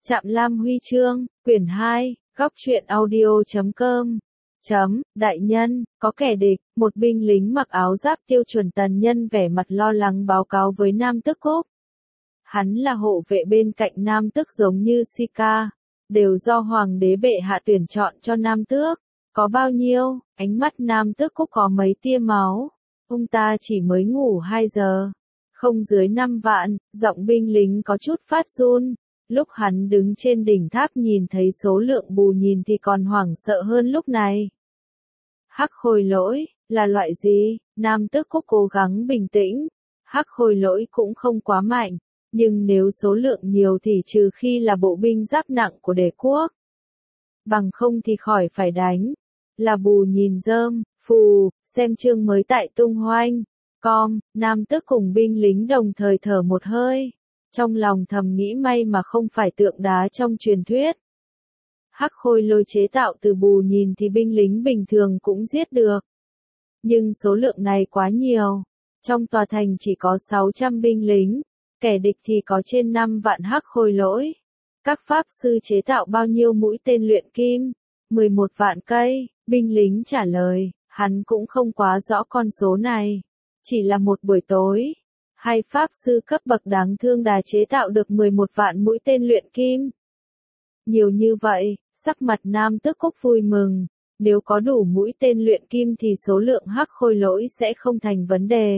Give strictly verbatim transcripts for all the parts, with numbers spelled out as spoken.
Trạm Lam Huy chương, quyển hai, góc truyện audio chấm com. Chấm, đại nhân, có kẻ địch, một binh lính mặc áo giáp tiêu chuẩn tần nhân vẻ mặt lo lắng báo cáo với Nam Tước Cúc. Hắn là hộ vệ bên cạnh Nam Tước giống như Sika, đều do Hoàng đế bệ hạ tuyển chọn cho Nam Tước. Có bao nhiêu, ánh mắt Nam Tước Cúc có mấy tia máu, ông ta chỉ mới ngủ hai giờ. Không dưới năm vạn, giọng binh lính có chút phát run. Lúc hắn đứng trên đỉnh tháp nhìn thấy số lượng bù nhìn thì còn hoảng sợ hơn lúc này. Hắc khôi lỗi, là loại gì? Nam Tước Cúc cố gắng bình tĩnh. Hắc khôi lỗi cũng không quá mạnh, nhưng nếu số lượng nhiều thì trừ khi là bộ binh giáp nặng của đế quốc. Bằng không thì khỏi phải đánh. Là bù nhìn rơm, phù, xem chương mới tại tung hoanh. Com, Nam Tước cùng binh lính đồng thời thở một hơi. Trong lòng thầm nghĩ may mà không phải tượng đá trong truyền thuyết. Hắc khôi lôi chế tạo từ bù nhìn thì binh lính bình thường cũng giết được. Nhưng số lượng này quá nhiều. Trong tòa thành chỉ có sáu trăm binh lính, kẻ địch thì có trên năm vạn hắc khôi lỗi. Các pháp sư chế tạo bao nhiêu mũi tên luyện kim? mười một vạn cây, binh lính trả lời, hắn cũng không quá rõ con số này. Chỉ là một buổi tối. Hai pháp sư cấp bậc đáng thương đã chế tạo được mười một vạn mũi tên luyện kim. Nhiều như vậy, sắc mặt Nam Tước Cúc vui mừng. Nếu có đủ mũi tên luyện kim thì số lượng hắc khôi lỗi sẽ không thành vấn đề.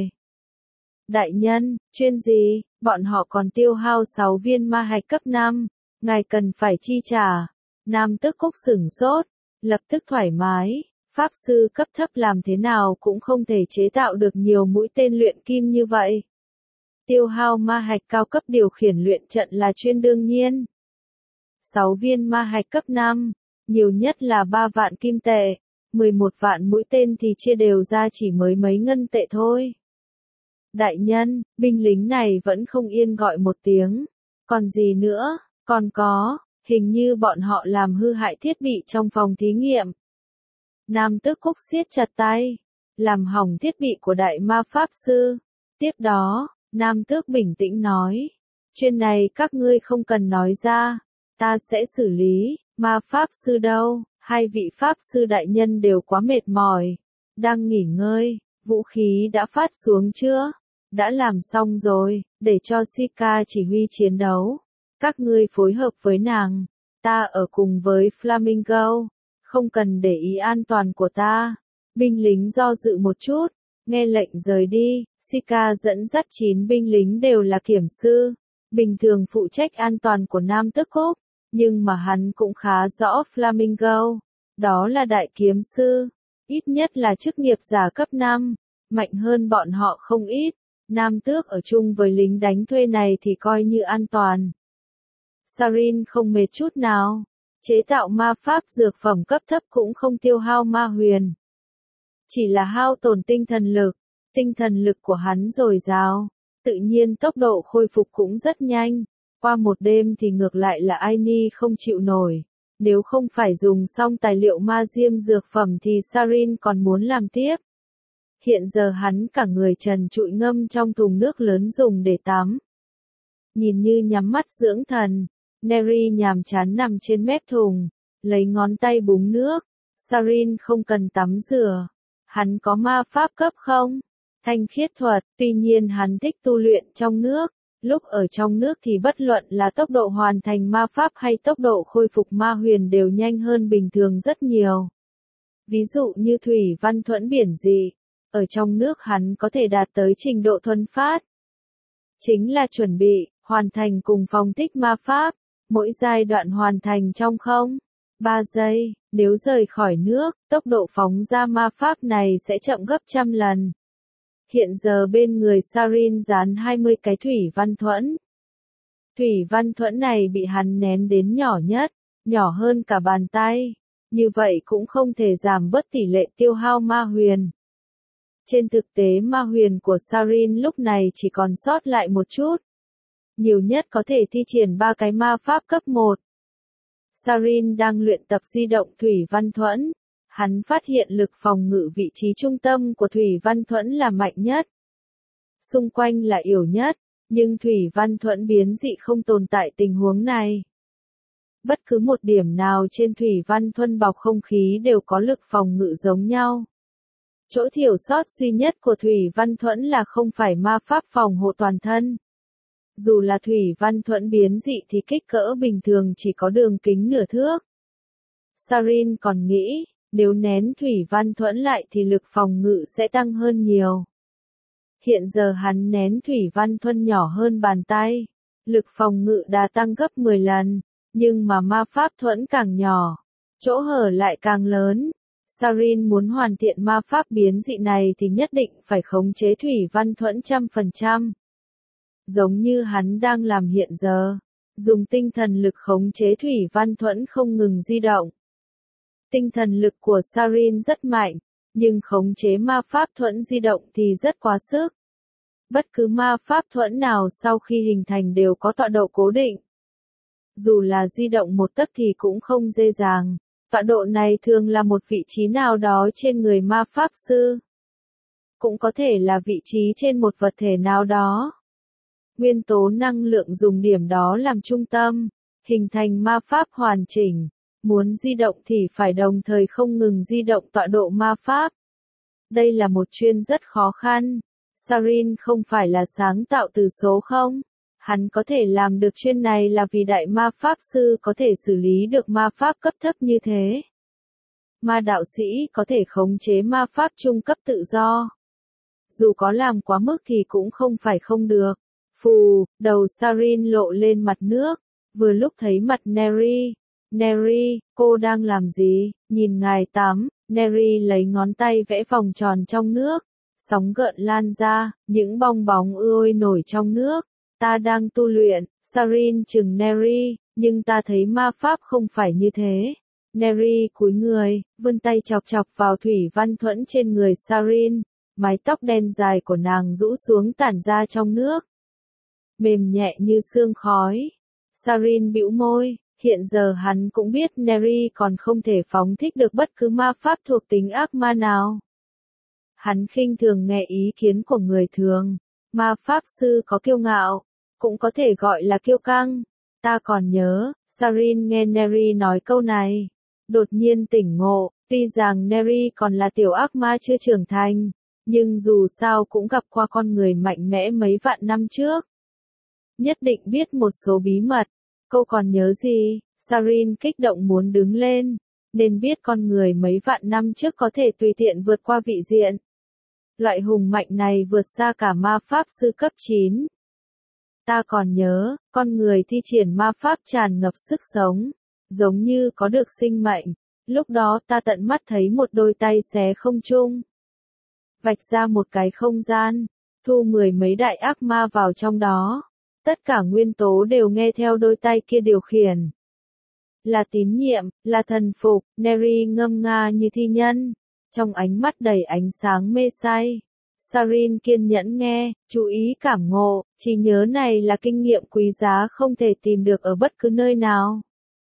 Đại nhân, chuyên gì, bọn họ còn tiêu hao sáu viên ma hạch cấp năm. Ngài cần phải chi trả. Nam Tước Cúc sửng sốt, lập tức thoải mái. Pháp sư cấp thấp làm thế nào cũng không thể chế tạo được nhiều mũi tên luyện kim như vậy. Tiêu hao ma hạch cao cấp điều khiển luyện trận là chuyên đương nhiên. sáu viên ma hạch cấp năm, nhiều nhất là ba vạn kim tệ, mười một vạn mũi tên thì chia đều ra chỉ mới mấy ngân tệ thôi. Đại nhân, binh lính này vẫn không yên gọi một tiếng. Còn gì nữa, còn có, hình như bọn họ làm hư hại thiết bị trong phòng thí nghiệm. Nam Tước Cúc siết chặt tay, làm hỏng thiết bị của đại ma pháp sư. Tiếp đó, Nam Tước bình tĩnh nói, chuyện này các ngươi không cần nói ra, ta sẽ xử lý. Ma pháp sư đâu? Hai vị pháp sư đại nhân đều quá mệt mỏi, đang nghỉ ngơi. Vũ khí đã phát xuống chưa? Đã làm xong rồi, để cho Sika chỉ huy chiến đấu. Các ngươi phối hợp với nàng, ta ở cùng với Flamingo, không cần để ý an toàn của ta. Binh lính do dự một chút, nghe lệnh rời đi. Sika dẫn dắt chín binh lính đều là kiểm sư, bình thường phụ trách an toàn của Nam Tước Cúc, nhưng mà hắn cũng khá rõ Flamingo, đó là đại kiếm sư, ít nhất là chức nghiệp giả cấp năm, mạnh hơn bọn họ không ít. Nam Tước ở chung với lính đánh thuê này thì coi như an toàn. Sarin không mệt chút nào, chế tạo ma pháp dược phẩm cấp thấp cũng không tiêu hao ma huyền, chỉ là hao tổn tinh thần lực. Tinh thần lực của hắn dồi dào, tự nhiên tốc độ khôi phục cũng rất nhanh. Qua một đêm thì ngược lại là Aini không chịu nổi. Nếu không phải dùng xong tài liệu ma diêm dược phẩm thì Sarin còn muốn làm tiếp. Hiện giờ hắn cả người trần trụi ngâm trong thùng nước lớn dùng để tắm. Nhìn như nhắm mắt dưỡng thần, Neri nhàm chán nằm trên mép thùng, lấy ngón tay búng nước. Sarin không cần tắm rửa. Hắn có ma pháp cấp không? Thanh khiết thuật, tuy nhiên hắn thích tu luyện trong nước. Lúc ở trong nước thì bất luận là tốc độ hoàn thành ma pháp hay tốc độ khôi phục ma huyền đều nhanh hơn bình thường rất nhiều. Ví dụ như thủy văn thuẫn biển dị, ở trong nước hắn có thể đạt tới trình độ thuần phát. Chính là chuẩn bị, hoàn thành cùng phong thích ma pháp, mỗi giai đoạn hoàn thành trong không? ba giây, nếu rời khỏi nước, tốc độ phóng ra ma pháp này sẽ chậm gấp trăm lần. Hiện giờ bên người Sarin dán hai mươi cái thủy văn thuẫn. Thủy văn thuẫn này bị hắn nén đến nhỏ nhất, nhỏ hơn cả bàn tay. Như vậy cũng không thể giảm bớt tỷ lệ tiêu hao ma huyền. Trên thực tế ma huyền của Sarin lúc này chỉ còn sót lại một chút. Nhiều nhất có thể thi triển ba cái ma pháp cấp một. Sarin đang luyện tập di động thủy văn thuẫn. Hắn phát hiện lực phòng ngự vị trí trung tâm của thủy văn thuẫn là mạnh nhất. Xung quanh là yếu nhất, nhưng thủy văn thuẫn biến dị không tồn tại tình huống này. Bất cứ một điểm nào trên thủy văn thuẫn bọc không khí đều có lực phòng ngự giống nhau. Chỗ thiểu sót duy nhất của thủy văn thuẫn là không phải ma pháp phòng hộ toàn thân. Dù là thủy văn thuẫn biến dị thì kích cỡ bình thường chỉ có đường kính nửa thước. Sarin còn nghĩ, nếu nén thủy văn thuẫn lại thì lực phòng ngự sẽ tăng hơn nhiều. Hiện giờ hắn nén thủy văn thuẫn nhỏ hơn bàn tay, lực phòng ngự đã tăng gấp mười lần, nhưng mà ma pháp thuẫn càng nhỏ, chỗ hở lại càng lớn. Sarin muốn hoàn thiện ma pháp biến dị này thì nhất định phải khống chế thủy văn thuẫn trăm phần trăm. Giống như hắn đang làm hiện giờ, dùng tinh thần lực khống chế thủy văn thuẫn không ngừng di động. Tinh thần lực của Sarin rất mạnh, nhưng khống chế ma pháp thuẫn di động thì rất quá sức. Bất cứ ma pháp thuẫn nào sau khi hình thành đều có tọa độ cố định. Dù là di động một tấc thì cũng không dễ dàng. Tọa độ này thường là một vị trí nào đó trên người ma pháp sư. Cũng có thể là vị trí trên một vật thể nào đó. Nguyên tố năng lượng dùng điểm đó làm trung tâm, hình thành ma pháp hoàn chỉnh. Muốn di động thì phải đồng thời không ngừng di động tọa độ ma pháp. Đây là một chuyên rất khó khăn. Sarin không phải là sáng tạo từ số không. Hắn có thể làm được chuyên này là vì đại ma pháp sư có thể xử lý được ma pháp cấp thấp như thế. Ma đạo sĩ có thể khống chế ma pháp trung cấp tự do. Dù có làm quá mức thì cũng không phải không được. Phù, đầu Sarin lộ lên mặt nước, vừa lúc thấy mặt Neri. Neri, cô đang làm gì? Nhìn ngài tắm. Neri lấy ngón tay vẽ vòng tròn trong nước. Sóng gợn lan ra, những bong bóng ôi nổi trong nước. Ta đang tu luyện. Sarin chừng Neri, nhưng ta thấy ma pháp không phải như thế. Neri cúi người, vươn tay chọc chọc vào thủy văn thuẫn trên người Sarin. Mái tóc đen dài của nàng rũ xuống tản ra trong nước. Mềm nhẹ như sương khói. Sarin bĩu môi, hiện giờ hắn cũng biết Neri còn không thể phóng thích được bất cứ ma pháp thuộc tính ác ma nào. Hắn khinh thường nghe ý kiến của người thường. Ma pháp sư có kiêu ngạo, cũng có thể gọi là kiêu căng. Ta còn nhớ, Sarin nghe Neri nói câu này. Đột nhiên tỉnh ngộ, tuy rằng Neri còn là tiểu ác ma chưa trưởng thành, nhưng dù sao cũng gặp qua con người mạnh mẽ mấy vạn năm trước. Nhất định biết một số bí mật. Cô còn nhớ gì? Sarin kích động muốn đứng lên, nên biết con người mấy vạn năm trước có thể tùy tiện vượt qua vị diện. Loại hùng mạnh này vượt xa cả ma pháp sư cấp chín. Ta còn nhớ, con người thi triển ma pháp tràn ngập sức sống, giống như có được sinh mệnh. Lúc đó ta tận mắt thấy một đôi tay xé không trung, vạch ra một cái không gian, thu mười mấy đại ác ma vào trong đó. Tất cả nguyên tố đều nghe theo đôi tay kia điều khiển. Là tín nhiệm, là thần phục. Neri ngâm nga như thi nhân, trong ánh mắt đầy ánh sáng mê say. Sarin kiên nhẫn nghe, chú ý cảm ngộ, trí nhớ này là kinh nghiệm quý giá không thể tìm được ở bất cứ nơi nào.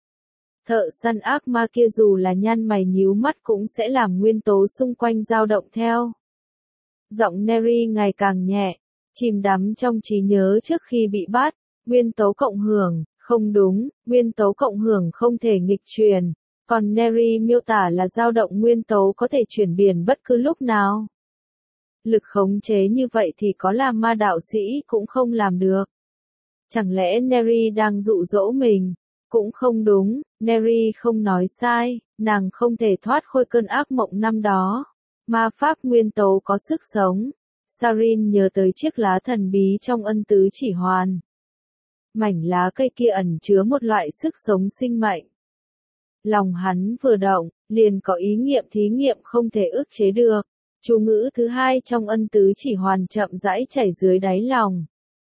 Thợ săn ác ma kia dù là nhăn mày nhíu mắt cũng sẽ làm nguyên tố xung quanh dao động theo. Giọng Neri ngày càng nhẹ, chìm đắm trong trí nhớ trước khi bị bắt. Nguyên tố cộng hưởng, không đúng, nguyên tố cộng hưởng không thể nghịch truyền. Còn Neri miêu tả là dao động nguyên tố có thể chuyển biển bất cứ lúc nào. Lực khống chế như vậy thì có là ma đạo sĩ cũng không làm được. Chẳng lẽ Neri đang dụ dỗ mình? Cũng không đúng, Neri không nói sai, nàng không thể thoát khỏi cơn ác mộng năm đó. Ma pháp nguyên tố có sức sống. Sarin nhớ tới chiếc lá thần bí trong ân tứ chỉ hoàn. Mảnh lá cây kia ẩn chứa một loại sức sống sinh mệnh. Lòng hắn vừa động, liền có ý niệm thí nghiệm không thể ức chế được. Chú ngữ thứ hai trong ân tứ chỉ hoàn chậm rãi chảy dưới đáy lòng.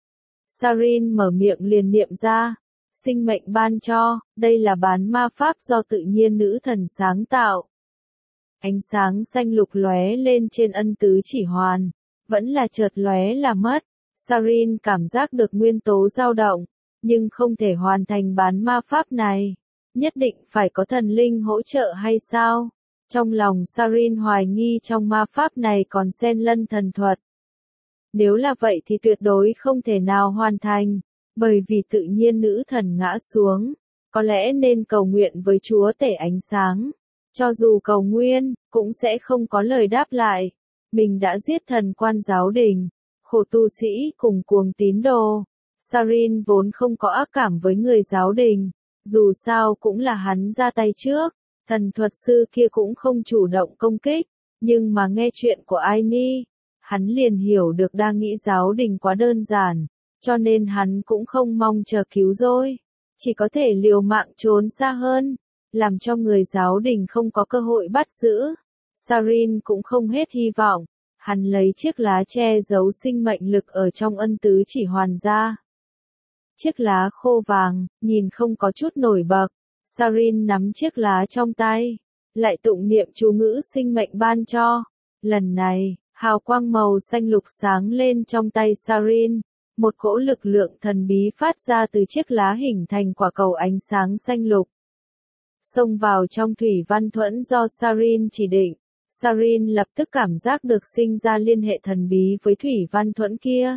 Sarin mở miệng liền niệm ra. Sinh mệnh ban cho, đây là bán ma pháp do tự nhiên nữ thần sáng tạo. Ánh sáng xanh lục lóe lên trên ân tứ chỉ hoàn. Vẫn là chợt lóe là mất. Sarin cảm giác được nguyên tố dao động, nhưng không thể hoàn thành bán ma pháp này. Nhất định phải có thần linh hỗ trợ hay sao? Trong lòng Sarin hoài nghi trong ma pháp này còn xen lẫn thần thuật. Nếu là vậy thì tuyệt đối không thể nào hoàn thành, bởi vì tự nhiên nữ thần ngã xuống, Có lẽ nên cầu nguyện với Chúa Tể ánh sáng. Cho dù cầu nguyện, cũng sẽ không có lời đáp lại. Mình đã giết thần quan giáo đình, khổ tu sĩ cùng cuồng tín đồ. Sarin vốn không có ác cảm với người giáo đình. Dù sao cũng là hắn ra tay trước. Thần thuật sư kia cũng không chủ động công kích. Nhưng mà nghe chuyện của Aini, hắn liền hiểu được đang nghĩ giáo đình quá đơn giản. Cho nên hắn cũng không mong chờ cứu rỗi. Chỉ có thể liều mạng trốn xa hơn. Làm cho người giáo đình không có cơ hội bắt giữ. Sarin cũng không hết hy vọng. Hắn lấy chiếc lá che giấu sinh mệnh lực ở trong ân tứ chỉ hoàn ra. Chiếc lá khô vàng, nhìn không có chút nổi bật. Sarin nắm chiếc lá trong tay, lại tụng niệm chú ngữ sinh mệnh ban cho. Lần này, hào quang màu xanh lục sáng lên trong tay Sarin. Một cỗ lực lượng thần bí phát ra từ chiếc lá hình thành quả cầu ánh sáng xanh lục. Xông vào trong thủy văn thuẫn do Sarin chỉ định. Sarin lập tức cảm giác được sinh ra liên hệ thần bí với thủy văn thuẫn kia.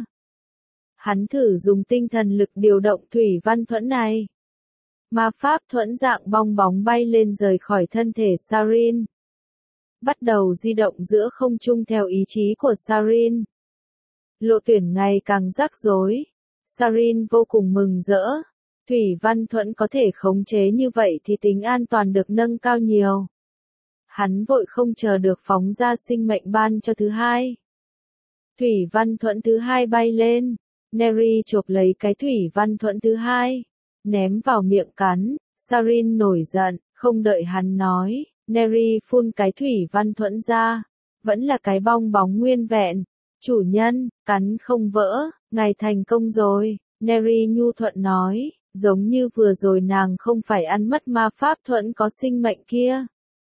Hắn thử dùng tinh thần lực điều động thủy văn thuẫn này. Ma pháp thuẫn dạng bong bóng bay lên rời khỏi thân thể Sarin. Bắt đầu di động giữa không trung theo ý chí của Sarin. Lộ tuyển ngày càng rắc rối. Sarin vô cùng mừng rỡ. Thủy văn thuẫn có thể khống chế như vậy thì tính an toàn được nâng cao nhiều. Hắn vội không chờ được phóng ra sinh mệnh ban cho thứ hai. Thủy văn thuẫn thứ hai bay lên. Neri chộp lấy cái thủy văn thuẫn thứ hai. Ném vào miệng cắn. Sarin nổi giận, không đợi hắn nói. Neri phun cái thủy văn thuẫn ra. Vẫn là cái bong bóng nguyên vẹn. Chủ nhân, cắn không vỡ, ngài thành công rồi. Neri nhu thuận nói. Giống như vừa rồi nàng không phải ăn mất ma pháp thuẫn có sinh mệnh kia.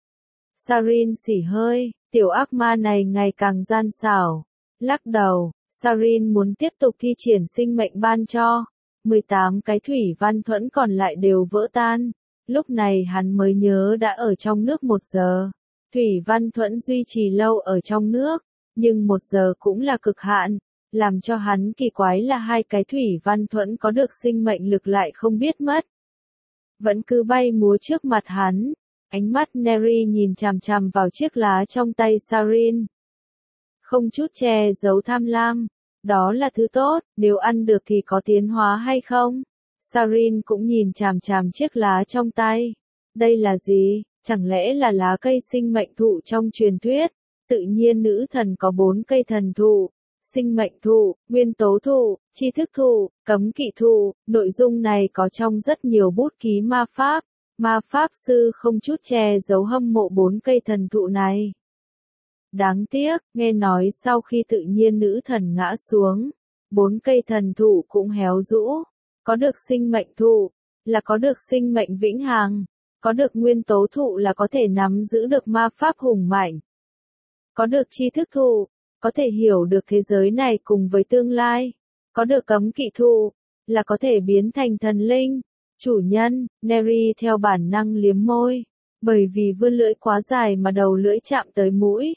Sarin xỉ hơi, tiểu ác ma này ngày càng gian xảo. Lắc đầu, Sarin muốn tiếp tục thi triển sinh mệnh ban cho. mười tám cái thủy văn thuẫn còn lại đều vỡ tan. Lúc này hắn mới nhớ đã ở trong nước một giờ. Thủy văn thuẫn duy trì lâu ở trong nước, nhưng một giờ cũng là cực hạn. Làm cho hắn kỳ quái là hai cái thủy văn thuẫn có được sinh mệnh lực lại không biết mất. Vẫn cứ bay múa trước mặt hắn. Ánh mắt Neri nhìn chằm chằm vào chiếc lá trong tay Sarin. Không chút che giấu tham lam. Đó là thứ tốt, nếu ăn được thì có tiến hóa hay không? Sarin cũng nhìn chằm chằm chiếc lá trong tay. Đây là gì? Chẳng lẽ là lá cây sinh mệnh thụ trong truyền thuyết? Tự nhiên nữ thần có bốn cây thần thụ. Sinh mệnh thụ, nguyên tố thụ, tri thức thụ, cấm kỵ thụ. Nội dung này có trong rất nhiều bút ký ma pháp. Ma pháp sư không chút che giấu hâm mộ bốn cây thần thụ này. Đáng tiếc, nghe nói sau khi tự nhiên nữ thần ngã xuống, bốn cây thần thụ cũng héo rũ. Có được sinh mệnh thụ, là có được sinh mệnh vĩnh hằng. Có được nguyên tố thụ là có thể nắm giữ được ma pháp hùng mạnh. Có được tri thức thụ, có thể hiểu được thế giới này cùng với tương lai. Có được cấm kỵ thụ, là có thể biến thành thần linh. Chủ nhân, Neri theo bản năng liếm môi, bởi vì vươn lưỡi quá dài mà đầu lưỡi chạm tới mũi.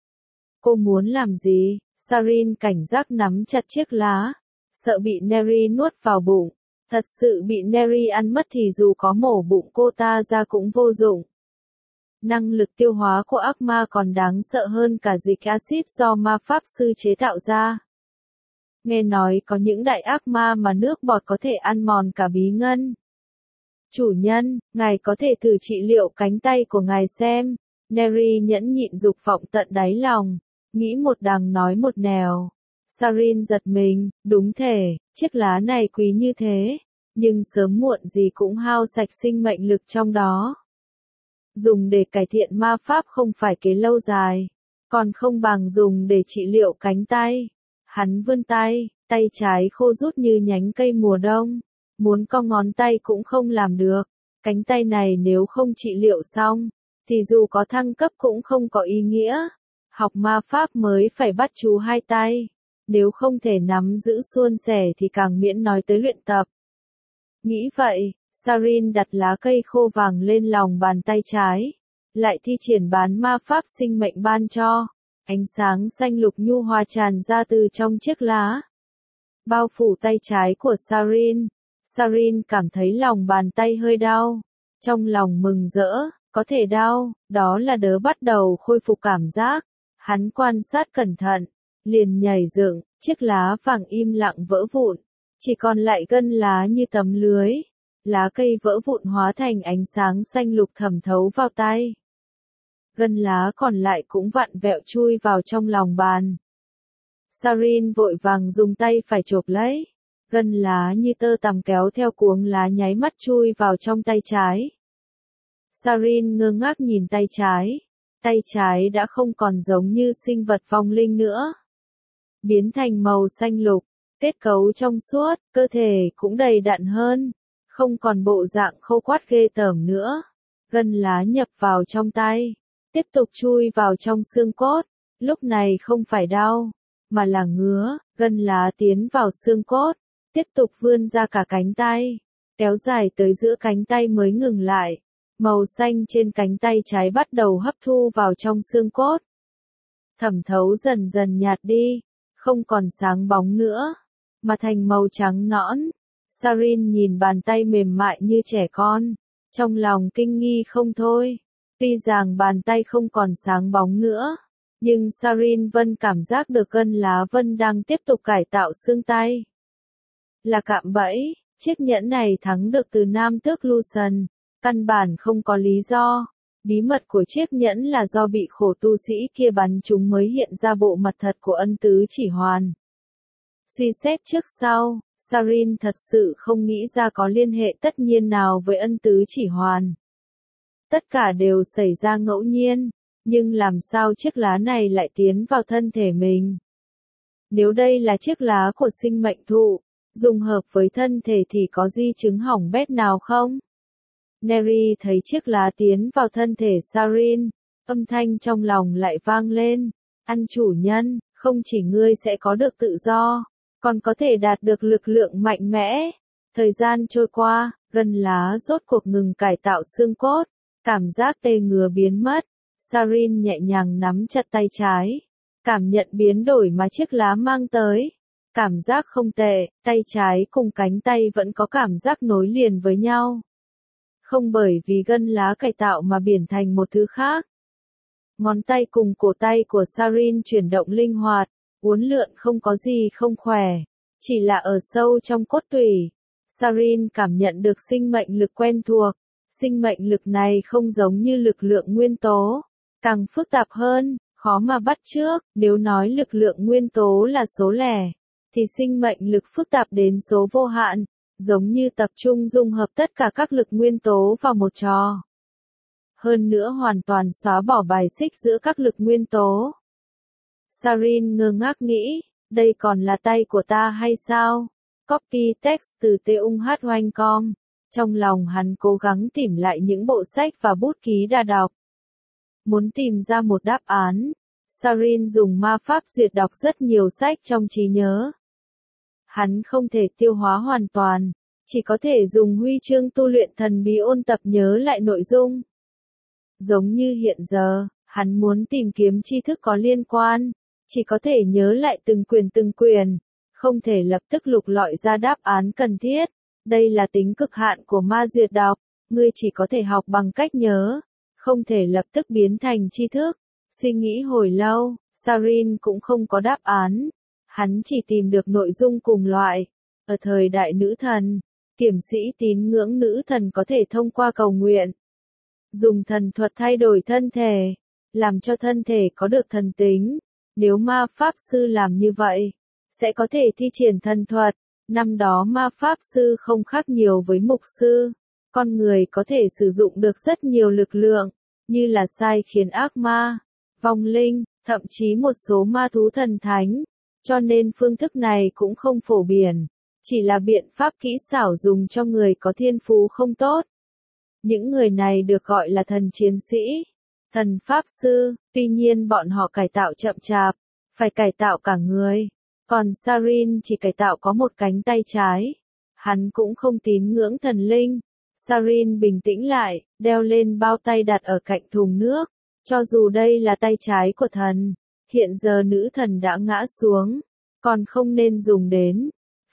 Cô muốn làm gì? Sarin cảnh giác nắm chặt chiếc lá, sợ bị Neri nuốt vào bụng. Thật sự bị Neri ăn mất thì dù có mổ bụng cô ta ra cũng vô dụng. Năng lực tiêu hóa của ác ma còn đáng sợ hơn cả dịch axit do ma pháp sư chế tạo ra. Nghe nói có những đại ác ma mà nước bọt có thể ăn mòn cả bí ngân. Chủ nhân, ngài có thể thử trị liệu cánh tay của ngài xem. Neri nhẫn nhịn dục vọng tận đáy lòng, nghĩ một đằng nói một nẻo. Sarin giật mình, đúng thể, chiếc lá này quý như thế, nhưng sớm muộn gì cũng hao sạch sinh mệnh lực trong đó. Dùng để cải thiện ma pháp không phải kế lâu dài, còn không bằng dùng để trị liệu cánh tay. Hắn vươn tay, tay trái khô rút như nhánh cây mùa đông. Muốn cong ngón tay cũng không làm được. Cánh tay này nếu không trị liệu xong, thì dù có thăng cấp cũng không có ý nghĩa. Học ma pháp mới phải bắt chú hai tay. Nếu không thể nắm giữ suôn sẻ thì càng miễn nói tới luyện tập. Nghĩ vậy, Sarin đặt lá cây khô vàng lên lòng bàn tay trái. Lại thi triển bán ma pháp sinh mệnh ban cho. Ánh sáng xanh lục nhu hòa tràn ra từ trong chiếc lá. Bao phủ tay trái của Sarin. Sarin cảm thấy lòng bàn tay hơi đau. Trong lòng mừng rỡ, có thể đau, đó là đớ bắt đầu khôi phục cảm giác. Hắn quan sát cẩn thận, liền nhảy dựng, chiếc lá vàng im lặng vỡ vụn. Chỉ còn lại gân lá như tấm lưới. Lá cây vỡ vụn hóa thành ánh sáng xanh lục thẩm thấu vào tay. Gân lá còn lại cũng vặn vẹo chui vào trong lòng bàn. Sarin vội vàng dùng tay phải chộp lấy. Gân lá như tơ tằm kéo theo cuống lá nháy mắt chui vào trong tay trái. Sarin ngơ ngác nhìn tay trái. Tay trái đã không còn giống như sinh vật vong linh nữa. Biến thành màu xanh lục, kết cấu trong suốt, cơ thể cũng đầy đặn hơn. Không còn bộ dạng khô quắt ghê tởm nữa. Gân lá nhập vào trong tay. Tiếp tục chui vào trong xương cốt. Lúc này không phải đau, mà là ngứa. Gân lá tiến vào xương cốt. Tiếp tục vươn ra cả cánh tay. Kéo dài tới giữa cánh tay mới ngừng lại. Màu xanh trên cánh tay trái bắt đầu hấp thu vào trong xương cốt. Thẩm thấu dần dần nhạt đi. Không còn sáng bóng nữa. Mà thành màu trắng nõn. Sarin nhìn bàn tay mềm mại như trẻ con. Trong lòng kinh nghi không thôi. Tuy rằng bàn tay không còn sáng bóng nữa. Nhưng Sarin vẫn cảm giác được gân lá vân đang tiếp tục cải tạo xương tay. Là cạm bẫy, chiếc nhẫn này thắng được từ nam tước Lucian. Căn bản không có lý do. Bí mật của chiếc nhẫn là do bị khổ tu sĩ kia bắn chúng mới hiện ra bộ mặt thật của ân tứ chỉ hoàn. Suy xét trước sau, Sarin thật sự không nghĩ ra có liên hệ tất nhiên nào với ân tứ chỉ hoàn. Tất cả đều xảy ra ngẫu nhiên, nhưng làm sao chiếc lá này lại tiến vào thân thể mình? Nếu đây là chiếc lá của sinh mệnh thụ, dùng hợp với thân thể thì có di chứng hỏng bét nào không? Neri thấy chiếc lá tiến vào thân thể Sarin, âm thanh trong lòng lại vang lên. Ăn chủ nhân, không chỉ ngươi sẽ có được tự do, còn có thể đạt được lực lượng mạnh mẽ. Thời gian trôi qua, gân lá rốt cuộc ngừng cải tạo xương cốt. Cảm giác tê ngứa biến mất. Sarin nhẹ nhàng nắm chặt tay trái. Cảm nhận biến đổi mà chiếc lá mang tới. Cảm giác không tệ, tay trái cùng cánh tay vẫn có cảm giác nối liền với nhau. Không bởi vì gân lá cải tạo mà biến thành một thứ khác. Ngón tay cùng cổ tay của Sarin chuyển động linh hoạt, uốn lượn không có gì không khỏe, chỉ là ở sâu trong cốt tủy. Sarin cảm nhận được sinh mệnh lực quen thuộc. Sinh mệnh lực này không giống như lực lượng nguyên tố, càng phức tạp hơn, khó mà bắt chước. Nếu nói lực lượng nguyên tố là số lẻ, thì sinh mệnh lực phức tạp đến số vô hạn, giống như tập trung dung hợp tất cả các lực nguyên tố vào một trò. Hơn nữa hoàn toàn xóa bỏ bài xích giữa các lực nguyên tố. Sarin ngơ ngác nghĩ, đây còn là tay của ta hay sao? Copy text từ teung hát oanh com. Trong lòng hắn cố gắng tìm lại những bộ sách và bút ký đã đọc. Muốn tìm ra một đáp án, Sarin dùng ma pháp duyệt đọc rất nhiều sách trong trí nhớ. Hắn không thể tiêu hóa hoàn toàn, chỉ có thể dùng huy chương tu luyện thần bí ôn tập nhớ lại nội dung. Giống như hiện giờ, hắn muốn tìm kiếm tri thức có liên quan, chỉ có thể nhớ lại từng quyền từng quyền, không thể lập tức lục lọi ra đáp án cần thiết. Đây là tính cực hạn của ma duyệt đọc, ngươi chỉ có thể học bằng cách nhớ, không thể lập tức biến thành tri thức. Suy nghĩ hồi lâu, Sarin cũng không có đáp án. Hắn chỉ tìm được nội dung cùng loại. Ở thời đại nữ thần, kiểm sĩ tín ngưỡng nữ thần có thể thông qua cầu nguyện, dùng thần thuật thay đổi thân thể, làm cho thân thể có được thần tính. Nếu ma pháp sư làm như vậy, sẽ có thể thi triển thần thuật. Năm đó ma pháp sư không khác nhiều với mục sư. Con người có thể sử dụng được rất nhiều lực lượng, như là sai khiến ác ma, vong linh, thậm chí một số ma thú thần thánh. Cho nên phương thức này cũng không phổ biến, chỉ là biện pháp kỹ xảo dùng cho người có thiên phú không tốt. Những người này được gọi là thần chiến sĩ, thần pháp sư, tuy nhiên bọn họ cải tạo chậm chạp, phải cải tạo cả người. Còn Sarin chỉ cải tạo có một cánh tay trái. Hắn cũng không tín ngưỡng thần linh. Sarin bình tĩnh lại, đeo lên bao tay đặt ở cạnh thùng nước. Cho dù đây là tay trái của thần, hiện giờ nữ thần đã ngã xuống, còn không nên dùng đến.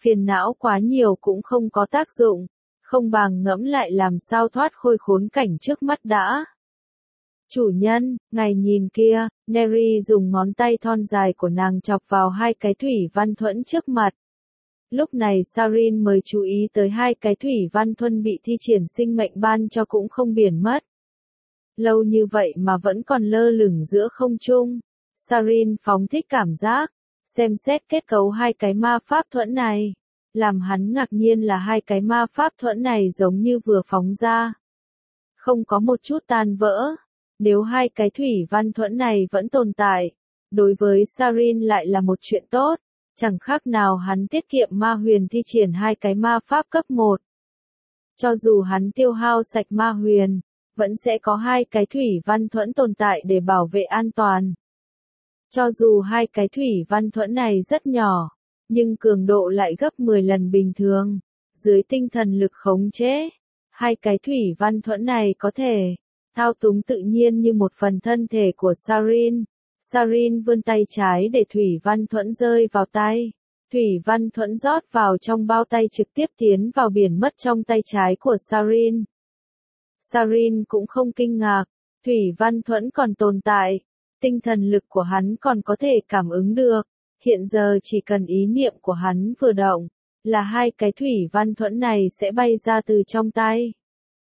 phiền não quá nhiều cũng không có tác dụng, không bằng ngẫm lại làm sao thoát khỏi khốn cảnh trước mắt đã. Chủ nhân, ngài nhìn kia, Neri dùng ngón tay thon dài của nàng chọc vào hai cái thủy văn thuẫn trước mặt. Lúc này Sarin mới chú ý tới hai cái thủy văn thuẫn bị thi triển sinh mệnh ban cho cũng không biển mất. Lâu như vậy mà vẫn còn lơ lửng giữa không trung. Sarin phóng thích cảm giác, xem xét kết cấu hai cái ma pháp thuẫn này. Làm hắn ngạc nhiên là hai cái ma pháp thuẫn này giống như vừa phóng ra. Không có một chút tan vỡ. Nếu hai cái thủy văn thuẫn này vẫn tồn tại, đối với Sarin lại là một chuyện tốt, chẳng khác nào hắn tiết kiệm ma huyền thi triển hai cái ma pháp cấp một. Cho dù hắn tiêu hao sạch ma huyền, vẫn sẽ có hai cái thủy văn thuẫn tồn tại để bảo vệ an toàn. Cho dù hai cái thủy văn thuẫn này rất nhỏ, nhưng cường độ lại gấp mười lần bình thường. Dưới tinh thần lực khống chế, hai cái thủy văn thuẫn này có thể thao túng tự nhiên như một phần thân thể của Sarin. Sarin vươn tay trái để thủy văn thuẫn rơi vào tay. Thủy văn thuẫn rót vào trong bao tay trực tiếp tiến vào biển mất trong tay trái của Sarin. Sarin cũng không kinh ngạc, thủy văn thuẫn còn tồn tại. Tinh thần lực của hắn còn có thể cảm ứng được. Hiện giờ chỉ cần ý niệm của hắn vừa động, là hai cái thủy văn thuẫn này sẽ bay ra từ trong tay.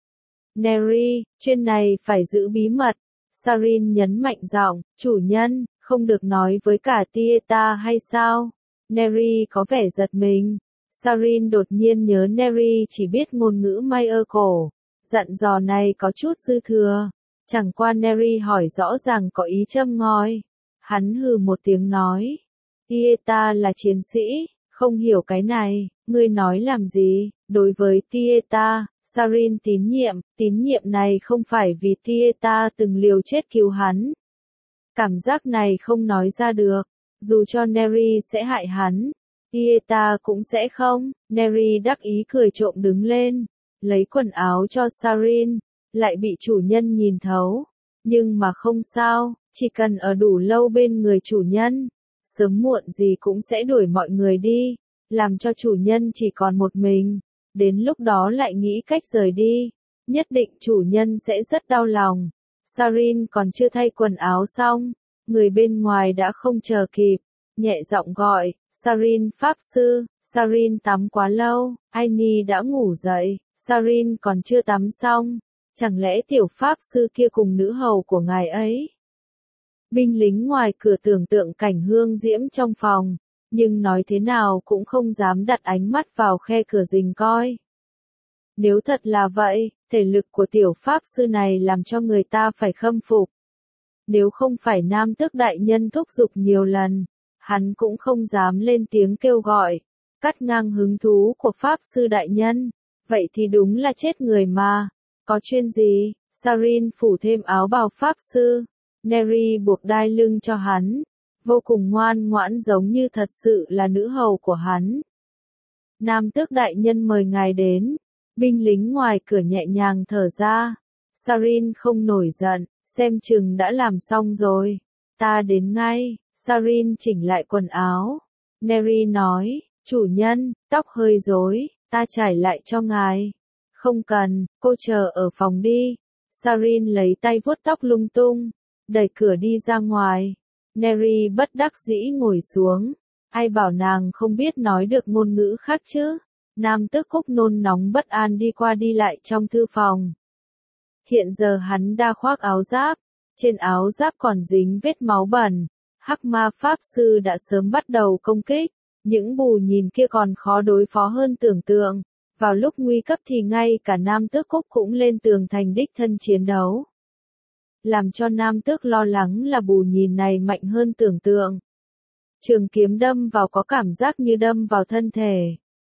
Neri, chuyện này phải giữ bí mật. Sarin nhấn mạnh giọng, chủ nhân, không được nói với cả Tieta hay sao? Neri có vẻ giật mình. Sarin đột nhiên nhớ Neri chỉ biết ngôn ngữ Maya cổ. Dặn dò này có chút dư thừa. Chẳng qua Neri hỏi rõ ràng có ý châm ngòi. Hắn hừ một tiếng nói. Tieta là chiến sĩ, không hiểu cái này, ngươi nói làm gì? Đối với Tieta, Sarin tín nhiệm, tín nhiệm này không phải vì Tieta từng liều chết cứu hắn. Cảm giác này không nói ra được, dù cho Neri sẽ hại hắn, Tieta cũng sẽ không. Neri đắc ý cười trộm đứng lên, lấy quần áo cho Sarin, lại bị chủ nhân nhìn thấu. Nhưng mà không sao, chỉ cần ở đủ lâu bên người chủ nhân, sớm muộn gì cũng sẽ đuổi mọi người đi, làm cho chủ nhân chỉ còn một mình. Đến lúc đó lại nghĩ cách rời đi, nhất định chủ nhân sẽ rất đau lòng. Sarin còn chưa thay quần áo xong, người bên ngoài đã không chờ kịp, nhẹ giọng gọi, Sarin pháp sư. Sarin tắm quá lâu, Aini đã ngủ dậy, Sarin còn chưa tắm xong, chẳng lẽ tiểu pháp sư kia cùng nữ hầu của ngài ấy? Binh lính ngoài cửa tưởng tượng cảnh hương diễm trong phòng, nhưng nói thế nào cũng không dám đặt ánh mắt vào khe cửa rình coi. Nếu thật là vậy, thể lực của tiểu pháp sư này làm cho người ta phải khâm phục. Nếu không phải nam tước đại nhân thúc giục nhiều lần, hắn cũng không dám lên tiếng kêu gọi, cắt ngang hứng thú của pháp sư đại nhân. Vậy thì đúng là chết người mà. Có chuyện gì? Sarin phủ thêm áo bào pháp sư. Neri buộc đai lưng cho hắn, vô cùng ngoan ngoãn giống như thật sự là nữ hầu của hắn. Nam tước đại nhân mời ngài đến. Binh lính ngoài cửa nhẹ nhàng thở ra. Sarin không nổi giận, xem chừng đã làm xong rồi. Ta đến ngay. Sarin chỉnh lại quần áo. Neri nói, chủ nhân, tóc hơi rối, ta trải lại cho ngài. Không cần, cô chờ ở phòng đi. Sarin lấy tay vuốt tóc lung tung, đẩy cửa đi ra ngoài. Neri bất đắc dĩ ngồi xuống. Ai bảo nàng không biết nói được ngôn ngữ khác chứ? Nam tước Cúc nôn nóng bất an đi qua đi lại trong thư phòng. Hiện giờ hắn đã khoác áo giáp, trên áo giáp còn dính vết máu bẩn. Hắc ma pháp sư đã sớm bắt đầu công kích, những bù nhìn kia còn khó đối phó hơn tưởng tượng. Vào lúc nguy cấp thì ngay cả Nam tước Cúc cũng lên tường thành đích thân chiến đấu. Làm cho Nam tước lo lắng là bù nhìn này mạnh hơn tưởng tượng. Trường kiếm đâm vào có cảm giác như đâm vào thân thể.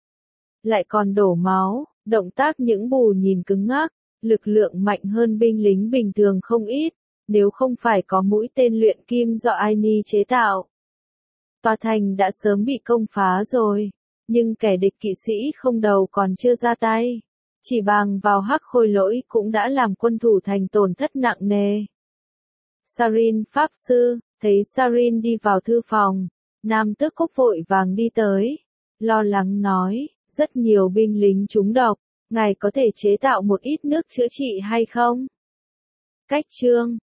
Lại còn đổ máu, động tác những bù nhìn cứng ngắc, lực lượng mạnh hơn binh lính bình thường không ít, nếu không phải có mũi tên luyện kim do Aini chế tạo. Tòa thành đã sớm bị công phá rồi, nhưng kẻ địch kỵ sĩ không đầu còn chưa ra tay. Chỉ bằng vào hắc khôi lỗi cũng đã làm quân thủ thành tổn thất nặng nề. Sarin pháp sư, thấy Sarin đi vào thư phòng, Nam tước Cúc vội vàng đi tới. lo lắng nói, rất nhiều binh lính trúng độc, ngài có thể chế tạo một ít nước chữa trị hay không? Cách chương